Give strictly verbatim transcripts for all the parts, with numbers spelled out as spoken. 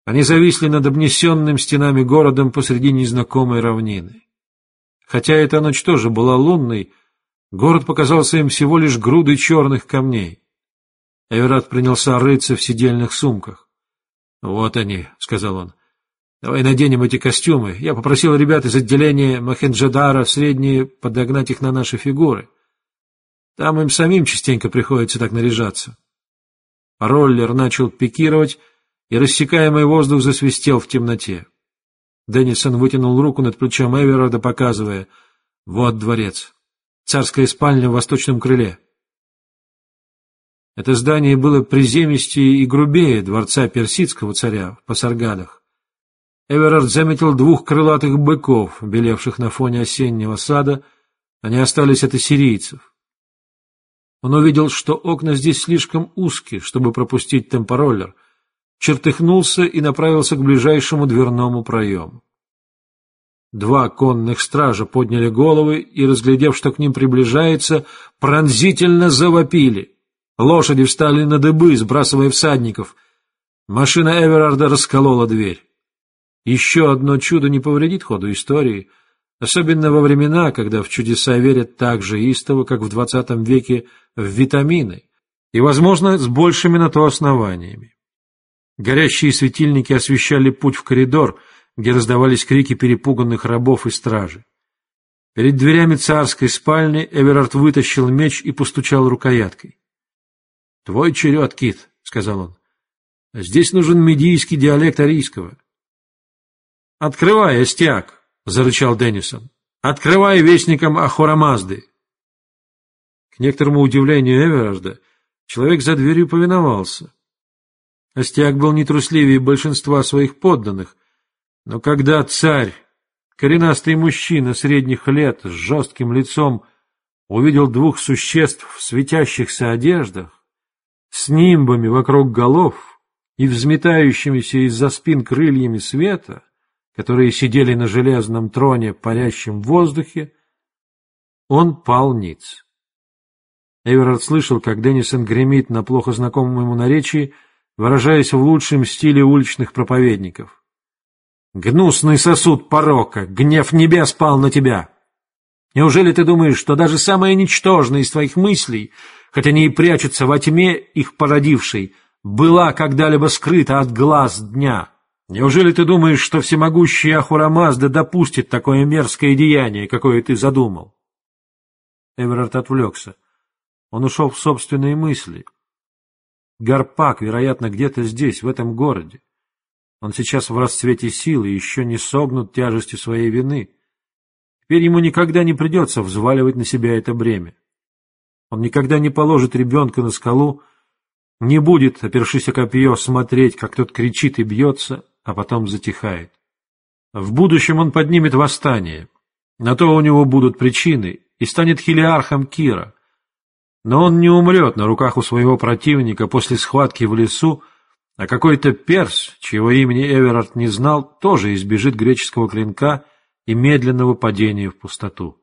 Они зависли над обнесенным стенами городом посреди незнакомой равнины. Хотя эта ночь тоже была лунной, город показался им всего лишь грудой черных камней. Эверард принялся рыться в сидельных сумках. — Вот они, — сказал он. — Давай наденем эти костюмы. Я попросил ребят из отделения Мохенджо-Даро средние подогнать их на наши фигуры. Там им самим частенько приходится так наряжаться. Роллер начал пикировать, и рассекаемый воздух засвистел в темноте. Деннисон вытянул руку над плечом Эверарда, показывая: «Вот дворец. Царская спальня в восточном крыле». Это здание было приземистее и грубее дворца персидского царя в Пасаргадах. Эверард заметил двух крылатых быков, белевших на фоне осеннего сада. Они остались от ассирийцев. Он увидел, что окна здесь слишком узкие, чтобы пропустить темпороллер, чертыхнулся и направился к ближайшему дверному проему. Два конных стража подняли головы и, разглядев, что к ним приближается, пронзительно завопили. Лошади встали на дыбы, сбрасывая всадников. Машина Эверарда расколола дверь. Еще одно чудо не повредит ходу истории, особенно во времена, когда в чудеса верят так же истово, как в двадцатом веке в витамины, и, возможно, с большими на то основаниями. Горящие светильники освещали путь в коридор, где раздавались крики перепуганных рабов и стражи. Перед дверями царской спальни Эверард вытащил меч и постучал рукояткой. — Твой черед, Кит, — сказал он. — Здесь нужен медийский диалект арийского. — Открывай, Астиак, — зарычал Деннисон. — Открывай вестникам Ахура-Мазды. К некоторому удивлению Эверарда, человек за дверью повиновался. Астиак был не трусливее большинства своих подданных, но когда царь, коренастый мужчина средних лет с жестким лицом, увидел двух существ в светящихся одеждах, с нимбами вокруг голов и взметающимися из-за спин крыльями света, которые сидели на железном троне, парящем в воздухе, он пал ниц. Эверард слышал, как Деннисон гремит на плохо знакомом ему наречии, выражаясь в лучшем стиле уличных проповедников. «Гнусный сосуд порока! Гнев небес пал на тебя! Неужели ты думаешь, что даже самое ничтожное из твоих мыслей, хотя они и прячутся во тьме их породившей, была когда-либо скрыта от глаз дня? Неужели ты думаешь, что всемогущий Ахура-Мазда допустит такое мерзкое деяние, какое ты задумал?» Эверард отвлекся. Он ушел в собственные мысли. Гарпак, вероятно, где-то здесь, в этом городе. Он сейчас в расцвете сил и еще не согнут тяжестью своей вины. Теперь ему никогда не придется взваливать на себя это бремя. Он никогда не положит ребенка на скалу, не будет, опершись о копье, смотреть, как тот кричит и бьется, а потом затихает. В будущем он поднимет восстание. На то у него будут причины, и станет хилиархом Кира. Но он не умрет на руках у своего противника после схватки в лесу, а какой-то перс, чьего имени Эверард не знал, тоже избежит греческого клинка и медленного падения в пустоту.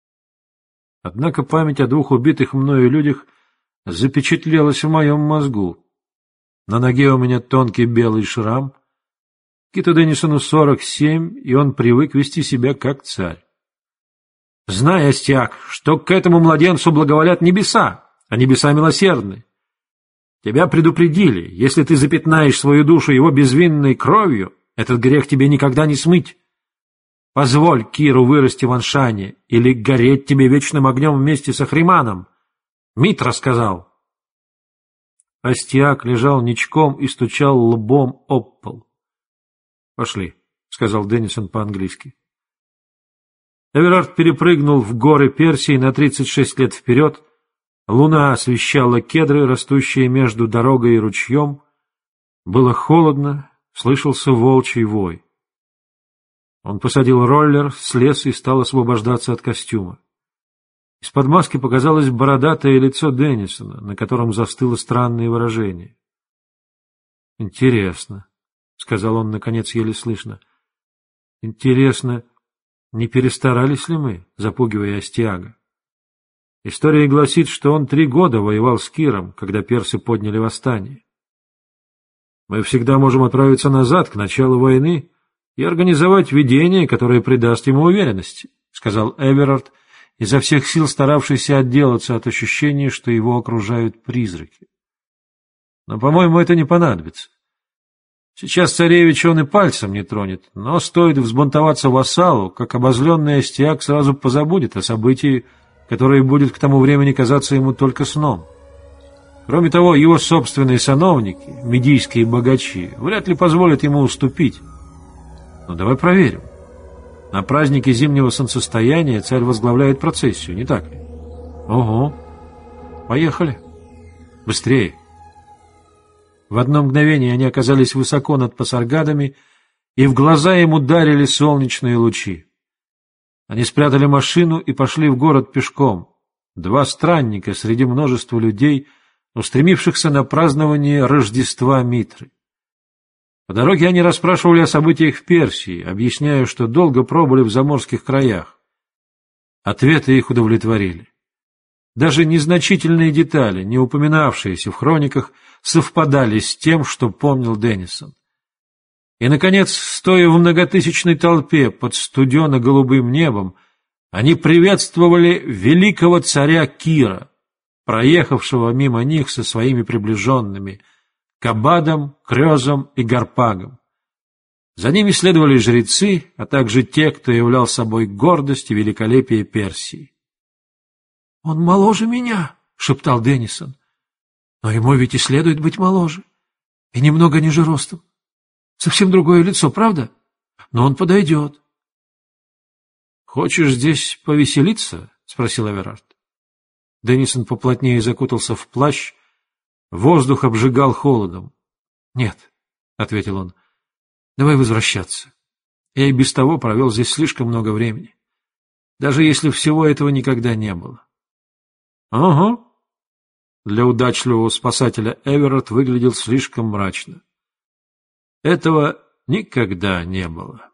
Однако память о двух убитых мною людях запечатлелась в моем мозгу. На ноге у меня тонкий белый шрам. Киту Деннисону сорок семь, и он привык вести себя как царь. Знай, Астиак, что к этому младенцу благоволят небеса, а небеса милосердны. Тебя предупредили, если ты запятнаешь свою душу его безвинной кровью, этот грех тебе никогда не смыть. Позволь Киру вырасти в Аншане или гореть тебе вечным огнем вместе с Ахриманом. Митра сказал. Астиак лежал ничком и стучал лбом об пол. — Пошли, — сказал Деннисон по-английски. Эверард перепрыгнул в горы Персии на тридцать шесть лет вперед. Луна освещала кедры, растущие между дорогой и ручьем. Было холодно, слышался волчий вой. Он посадил роллер, слез и стал освобождаться от костюма. Из-под маски показалось бородатое лицо Деннисона, на котором застыло странное выражение. — Интересно, — сказал он, наконец, еле слышно. — Интересно, не перестарались ли мы, запугивая Астиага? История гласит, что он три года воевал с Киром, когда персы подняли восстание. Мы всегда можем отправиться назад, к началу войны, и организовать видение, которое придаст ему уверенности, — сказал Эверард, изо всех сил старавшийся отделаться от ощущения, что его окружают призраки. Но, по-моему, это не понадобится. Сейчас царевич он и пальцем не тронет, но стоит взбунтоваться вассалу, как обозленный Астиак сразу позабудет о событии, которое будет к тому времени казаться ему только сном. Кроме того, его собственные сановники, медийские богачи, вряд ли позволят ему уступить. Но давай проверим. На празднике зимнего солнцестояния царь возглавляет процессию, не так ли? Ого. Поехали. Быстрее. В одно мгновение они оказались высоко над Пасаргадами, и в глаза им ударили солнечные лучи. Они спрятали машину и пошли в город пешком. Два странника среди множества людей, устремившихся на празднование Рождества Митры. По дороге они расспрашивали о событиях в Персии, объясняя, что долго пробыли в заморских краях. Ответы их удовлетворили. Даже незначительные детали, не упоминавшиеся в хрониках, совпадали с тем, что помнил Деннисон. И, наконец, стоя в многотысячной толпе под студено-голубым небом, они приветствовали великого царя Кира, проехавшего мимо них со своими приближенными Кабадом, Крёзом и Гарпагом. За ними следовали жрецы, а также те, кто являл собой гордость и великолепие Персии. — Он моложе меня, — шептал Деннисон. — Но ему ведь и следует быть моложе. И немного ниже ростом. Совсем другое лицо, правда? Но он подойдет. — Хочешь здесь повеселиться? — спросил Эверард. Деннисон поплотнее закутался в плащ. Воздух обжигал холодом. — Нет, — ответил он, — давай возвращаться. Я и без того провел здесь слишком много времени. Даже если всего этого никогда не было. — Ага. Для удачливого спасателя Эверард выглядел слишком мрачно. Этого никогда не было.